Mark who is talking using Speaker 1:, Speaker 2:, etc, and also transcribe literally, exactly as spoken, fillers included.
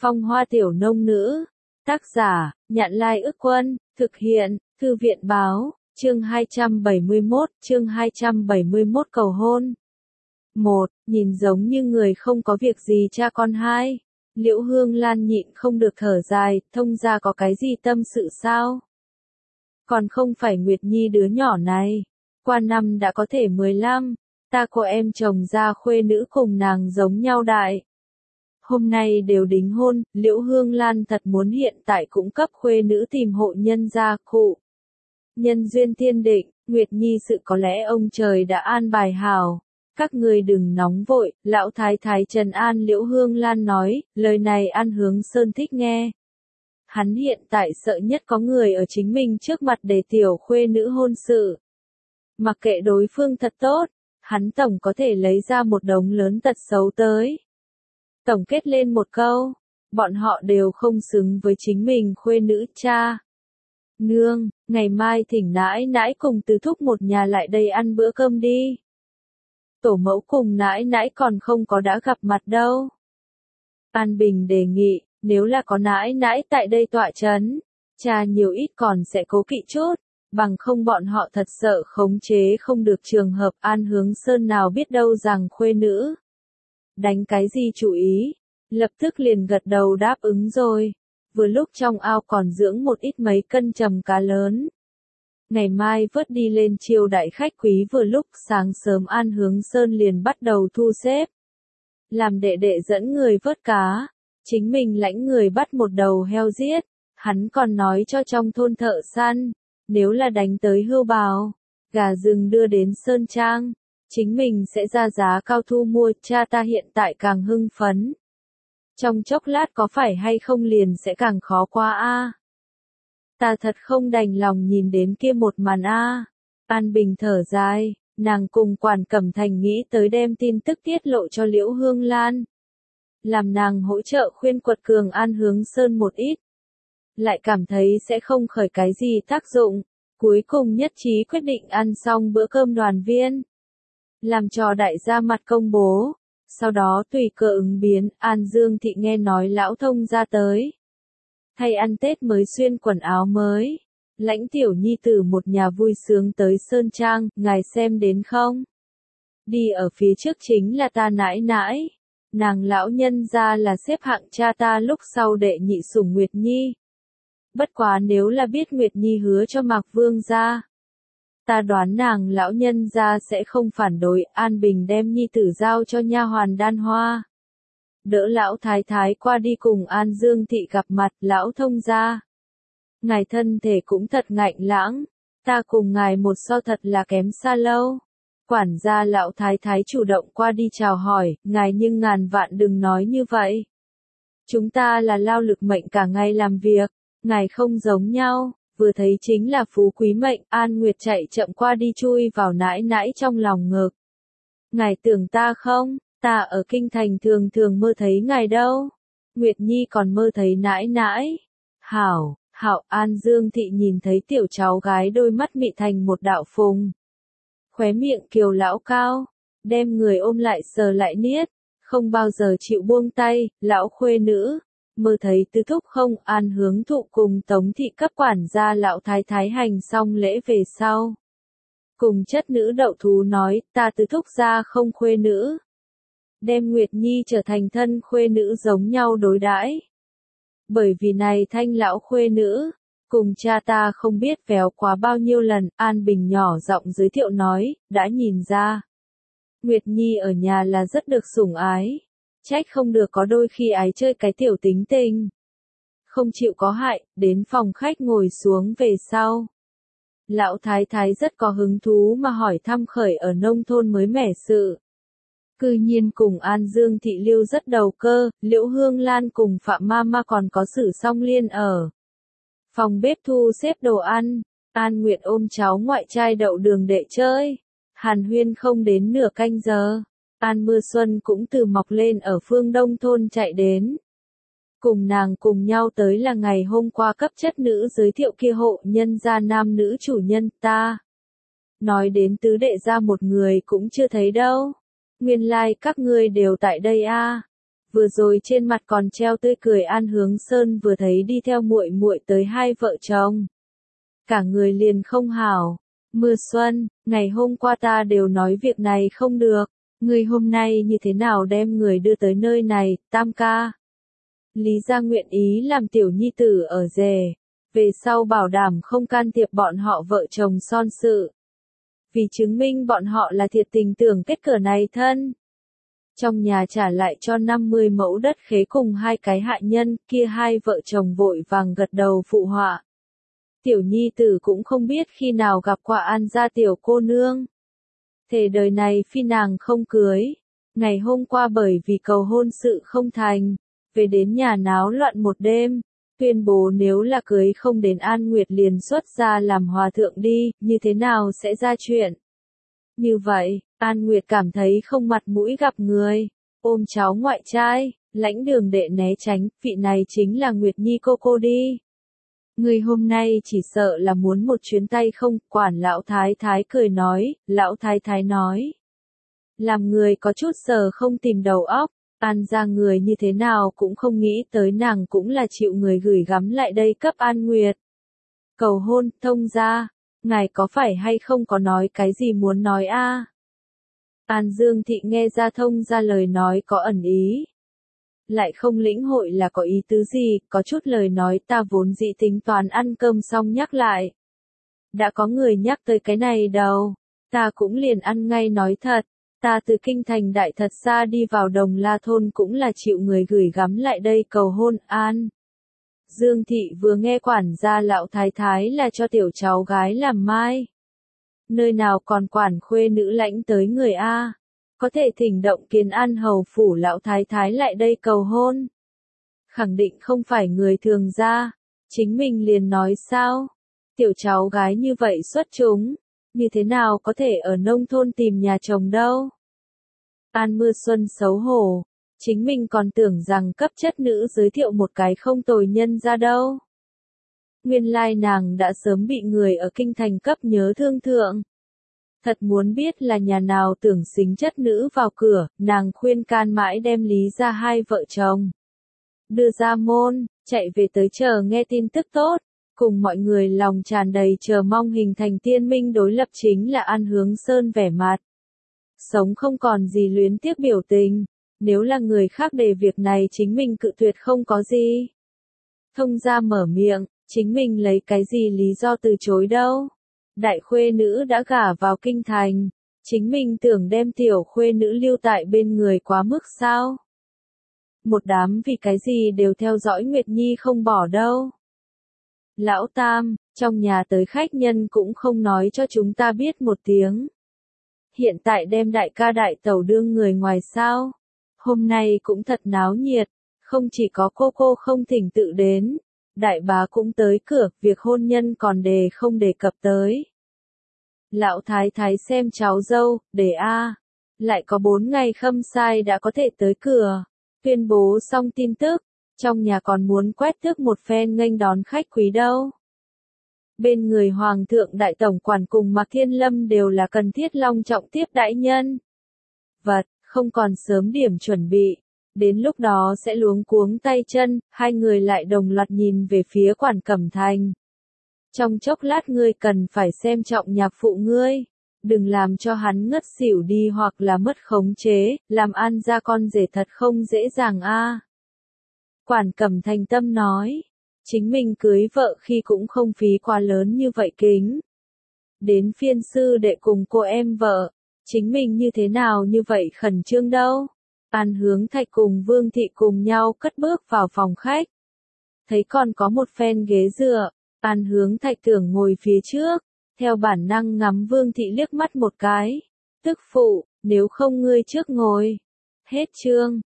Speaker 1: Phong hoa tiểu nông nữ. Tác giả, Nhạn Lai Ức Quân, thực hiện, Thư viện Báo, chương hai trăm bảy mươi mốt, chương hai trăm bảy mươi mốt cầu hôn. một. Nhìn giống như người không có việc gì cha con hai. Liễu Hương Lan nhịn không được thở dài, thông ra có cái gì tâm sự sao? Còn không phải Nguyệt Nhi đứa nhỏ này. Qua năm đã có thể mười lăm, ta cô em chồng ra khuê nữ cùng nàng giống nhau đại. Hôm nay đều đính hôn, Liễu Hương Lan thật muốn hiện tại cũng cấp khuê nữ tìm hộ nhân gia cụ. Nhân duyên thiên định, Nguyệt Nhi sự có lẽ ông trời đã an bài hảo. Các người đừng nóng vội, lão thái thái trần an Liễu Hương Lan nói, lời này An Hướng Sơn thích nghe. Hắn hiện tại sợ nhất có người ở chính mình trước mặt để tiểu khuê nữ hôn sự. Mặc kệ đối phương thật tốt, hắn tổng có thể lấy ra một đống lớn tật xấu tới. Tổng kết lên một câu, bọn họ đều không xứng với chính mình khuê nữ cha. Nương, ngày mai thỉnh nãi nãi cùng tứ thúc một nhà lại đây ăn bữa cơm đi. Tổ mẫu cùng nãi nãi còn không có đã gặp mặt đâu. An Bình đề nghị, nếu là có nãi nãi tại đây tọa chấn, cha nhiều ít còn sẽ cố kỵ chút, bằng không bọn họ thật sợ khống chế không được trường hợp. An Hướng Sơn nào biết đâu rằng khuê nữ. Đánh cái gì chủ ý, lập tức liền gật đầu đáp ứng rồi. Vừa lúc trong ao còn dưỡng một ít mấy cân trầm cá lớn. Ngày mai vớt đi lên chiêu đại khách quý, vừa lúc sáng sớm An Hướng Sơn liền bắt đầu thu xếp. Làm đệ đệ dẫn người vớt cá, chính mình lãnh người bắt một đầu heo giết. Hắn còn nói cho trong thôn thợ săn, nếu là đánh tới hươu bào, gà rừng đưa đến Sơn Trang, chính mình sẽ ra giá cao thu mua. Cha ta hiện tại càng hưng phấn. Trong chốc lát có phải hay không liền sẽ càng khó qua a. Ta thật không đành lòng nhìn đến kia một màn a. An Bình thở dài, nàng cùng Quản Cẩm Thành nghĩ tới đem tin tức tiết lộ cho Liễu Hương Lan. Làm nàng hỗ trợ khuyên quật cường An Hướng Sơn một ít. Lại cảm thấy sẽ không khởi cái gì tác dụng. Cuối cùng nhất trí quyết định ăn xong bữa cơm đoàn viên. Làm cho đại gia mặt công bố. Sau đó tùy cơ ứng biến, An Dương Thị nghe nói lão thông ra tới. Thay ăn Tết mới xuyên quần áo mới. Lãnh tiểu nhi tử một nhà vui sướng tới Sơn Trang, ngài xem đến không? Đi ở phía trước chính là ta nãi nãi. Nàng lão nhân ra là xếp hạng cha ta lúc sau đệ nhị sủng Nguyệt Nhi. Bất quá nếu là biết Nguyệt Nhi hứa cho Mạc Vương ra, ta đoán nàng lão nhân ra sẽ không phản đối. An Bình đem nhi tử giao cho nha hoàn Đan Hoa. Đỡ lão thái thái qua đi cùng An Dương Thị gặp mặt. Lão thông gia, ngài thân thể cũng thật ngạnh lãng, ta cùng ngài một so thật là kém xa lâu. Quản gia lão thái thái chủ động qua đi chào hỏi, ngài nhưng ngàn vạn đừng nói như vậy. Chúng ta là lao lực mệnh cả ngày làm việc, ngài không giống nhau. Vừa thấy chính là phú quý mệnh. An Nguyệt chạy chậm qua đi chui vào nãi nãi trong lòng ngực. Ngài tưởng ta không, ta ở kinh thành thường thường mơ thấy ngài đâu. Nguyệt Nhi còn mơ thấy nãi nãi. Hảo, hảo. An Dương Thị nhìn thấy tiểu cháu gái đôi mắt mị thành một đạo phùng. Khóe miệng kiều lão cao, đem người ôm lại sờ lại niết, không bao giờ chịu buông tay. Lão khuê nữ, mơ thấy tứ thúc không? An Hướng Thụ cùng Tống Thị cấp quản gia lão thái thái hành xong lễ về sau. Cùng chất nữ đậu thú nói, ta tứ thúc ra không khuê nữ. Đem Nguyệt Nhi trở thành thân khuê nữ giống nhau đối đãi. Bởi vì này thanh lão khuê nữ, cùng cha ta không biết véo quá bao nhiêu lần. An Bình nhỏ giọng giới thiệu nói, đã nhìn ra. Nguyệt Nhi ở nhà là rất được sủng ái. Trách không được có đôi khi ái chơi cái tiểu tính tình. Không chịu có hại. Đến phòng khách ngồi xuống về sau. Lão thái thái rất có hứng thú mà hỏi thăm khởi ở nông thôn mới mẻ sự. Cư nhiên cùng An Dương Thị lưu rất đầu cơ. Liễu Hương Lan cùng Phạm Mama còn có Sử Song Liên ở phòng bếp thu xếp đồ ăn. An Nguyệt ôm cháu ngoại trai đậu đường để chơi. Hàn huyên không đến nửa canh giờ. An Mưa Xuân cũng từ mọc lên ở phương Đông thôn chạy đến. Cùng nàng cùng nhau tới là ngày hôm qua cấp chất nữ giới thiệu kia hộ nhân gia nam nữ chủ nhân. Ta nói đến tứ đệ ra một người cũng chưa thấy đâu. Nguyên lai like các ngươi đều tại đây a. Vừa rồi trên mặt còn treo tươi cười An Hướng Sơn vừa thấy đi theo muội muội tới hai vợ chồng. Cả người liền không hảo. Mưa Xuân, ngày hôm qua ta đều nói việc này không được. Ngươi hôm nay như thế nào đem người đưa tới nơi này, Tam ca? Lý gia nguyện ý làm tiểu nhi tử ở rể. Về sau bảo đảm không can thiệp bọn họ vợ chồng son sự. Vì chứng minh bọn họ là thiệt tình tưởng kết cờ này thân. Trong nhà trả lại cho năm mươi mẫu đất khế cùng hai cái hạ nhân, kia hai vợ chồng vội vàng gật đầu phụ họa. Tiểu nhi tử cũng không biết khi nào gặp qua An gia tiểu cô nương. Thề đời này phi nàng không cưới. Ngày hôm qua bởi vì cầu hôn sự không thành, về đến nhà náo loạn một đêm, tuyên bố nếu là cưới không đến An Nguyệt liền xuất ra làm hòa thượng đi, như thế nào sẽ ra chuyện. Như vậy, An Nguyệt cảm thấy không mặt mũi gặp người, ôm cháu ngoại trai, lãnh đường đệ né tránh, vị này chính là Nguyệt Nhi cô cô đi. Người hôm nay chỉ sợ là muốn một chuyến tay không, quản lão thái thái cười nói, lão thái thái nói. Làm người có chút sờ không tìm đầu óc, An ra người như thế nào cũng không nghĩ tới nàng cũng là chịu người gửi gắm lại đây cấp An Nguyệt. Cầu hôn, thông ra, ngài có phải hay không có nói cái gì muốn nói a? An Dương Thị nghe ra thông ra lời nói có ẩn ý. Lại không lĩnh hội là có ý tứ gì, có chút lời nói ta vốn dĩ tính toán ăn cơm xong nhắc lại. Đã có người nhắc tới cái này đâu, ta cũng liền ăn ngay nói thật, ta từ kinh thành đại thật xa đi vào Đồng La thôn cũng là chịu người gửi gắm lại đây cầu hôn. An Dương Thị vừa nghe quản gia lão thái thái là cho tiểu cháu gái làm mai. Nơi nào còn quản khuê nữ lãnh tới người a? Có thể thỉnh động Kiến An hầu phủ lão thái thái lại đây cầu hôn. Khẳng định không phải người thường ra, chính mình liền nói sao? Tiểu cháu gái như vậy xuất chúng, như thế nào có thể ở nông thôn tìm nhà chồng đâu? An Mưa Xuân xấu hổ, chính mình còn tưởng rằng cấp chất nữ giới thiệu một cái không tồi nhân ra đâu. Nguyên lai nàng đã sớm bị người ở kinh thành cấp nhớ thương thượng. Thật muốn biết là nhà nào tưởng xính chất nữ vào cửa, nàng khuyên can mãi đem Lý ra hai vợ chồng. Đưa ra môn, chạy về tới chờ nghe tin tức tốt, cùng mọi người lòng tràn đầy chờ mong hình thành tiên minh đối lập chính là An Hướng Sơn vẻ mặt. Sống không còn gì luyến tiếc biểu tình, nếu là người khác đề việc này chính mình cự tuyệt không có gì. Thông ra mở miệng, chính mình lấy cái gì lý do từ chối đâu. Đại khuê nữ đã gả vào kinh thành, chính mình tưởng đem tiểu khuê nữ lưu tại bên người quá mức sao? Một đám vì cái gì đều theo dõi Nguyệt Nhi không bỏ đâu. Lão Tam, trong nhà tới khách nhân cũng không nói cho chúng ta biết một tiếng. Hiện tại đem đại ca đại tẩu đương người ngoài sao? Hôm nay cũng thật náo nhiệt, không chỉ có cô cô không thỉnh tự đến. Đại bá cũng tới cửa, việc hôn nhân còn đề không đề cập tới. Lão thái thái xem cháu dâu, để a, lại có bốn ngày khâm sai đã có thể tới cửa. Tuyên bố xong tin tức, trong nhà còn muốn quét tước một phen nghênh đón khách quý đâu. Bên người Hoàng thượng Đại Tổng quản cùng Mạc Thiên Lâm đều là cần thiết long trọng tiếp đãi nhân vật, không còn sớm điểm chuẩn bị. Đến lúc đó sẽ luống cuống tay chân, hai người lại đồng loạt nhìn về phía Quản Cẩm Thành. Trong chốc lát ngươi cần phải xem trọng nhạc phụ ngươi, đừng làm cho hắn ngất xỉu đi hoặc là mất khống chế, làm An ra con rể thật không dễ dàng a. Quản Cẩm Thành tâm nói, chính mình cưới vợ khi cũng không phí quá lớn như vậy kính. Đến phiên sư đệ cùng cô em vợ, chính mình như thế nào như vậy khẩn trương đâu. An Hướng Thạch cùng Vương Thị cùng nhau cất bước vào phòng khách. Thấy còn có một phen ghế dựa, An Hướng Thạch tưởng ngồi phía trước, theo bản năng ngắm Vương Thị liếc mắt một cái. Tức phụ, nếu không ngươi trước ngồi. Hết chương.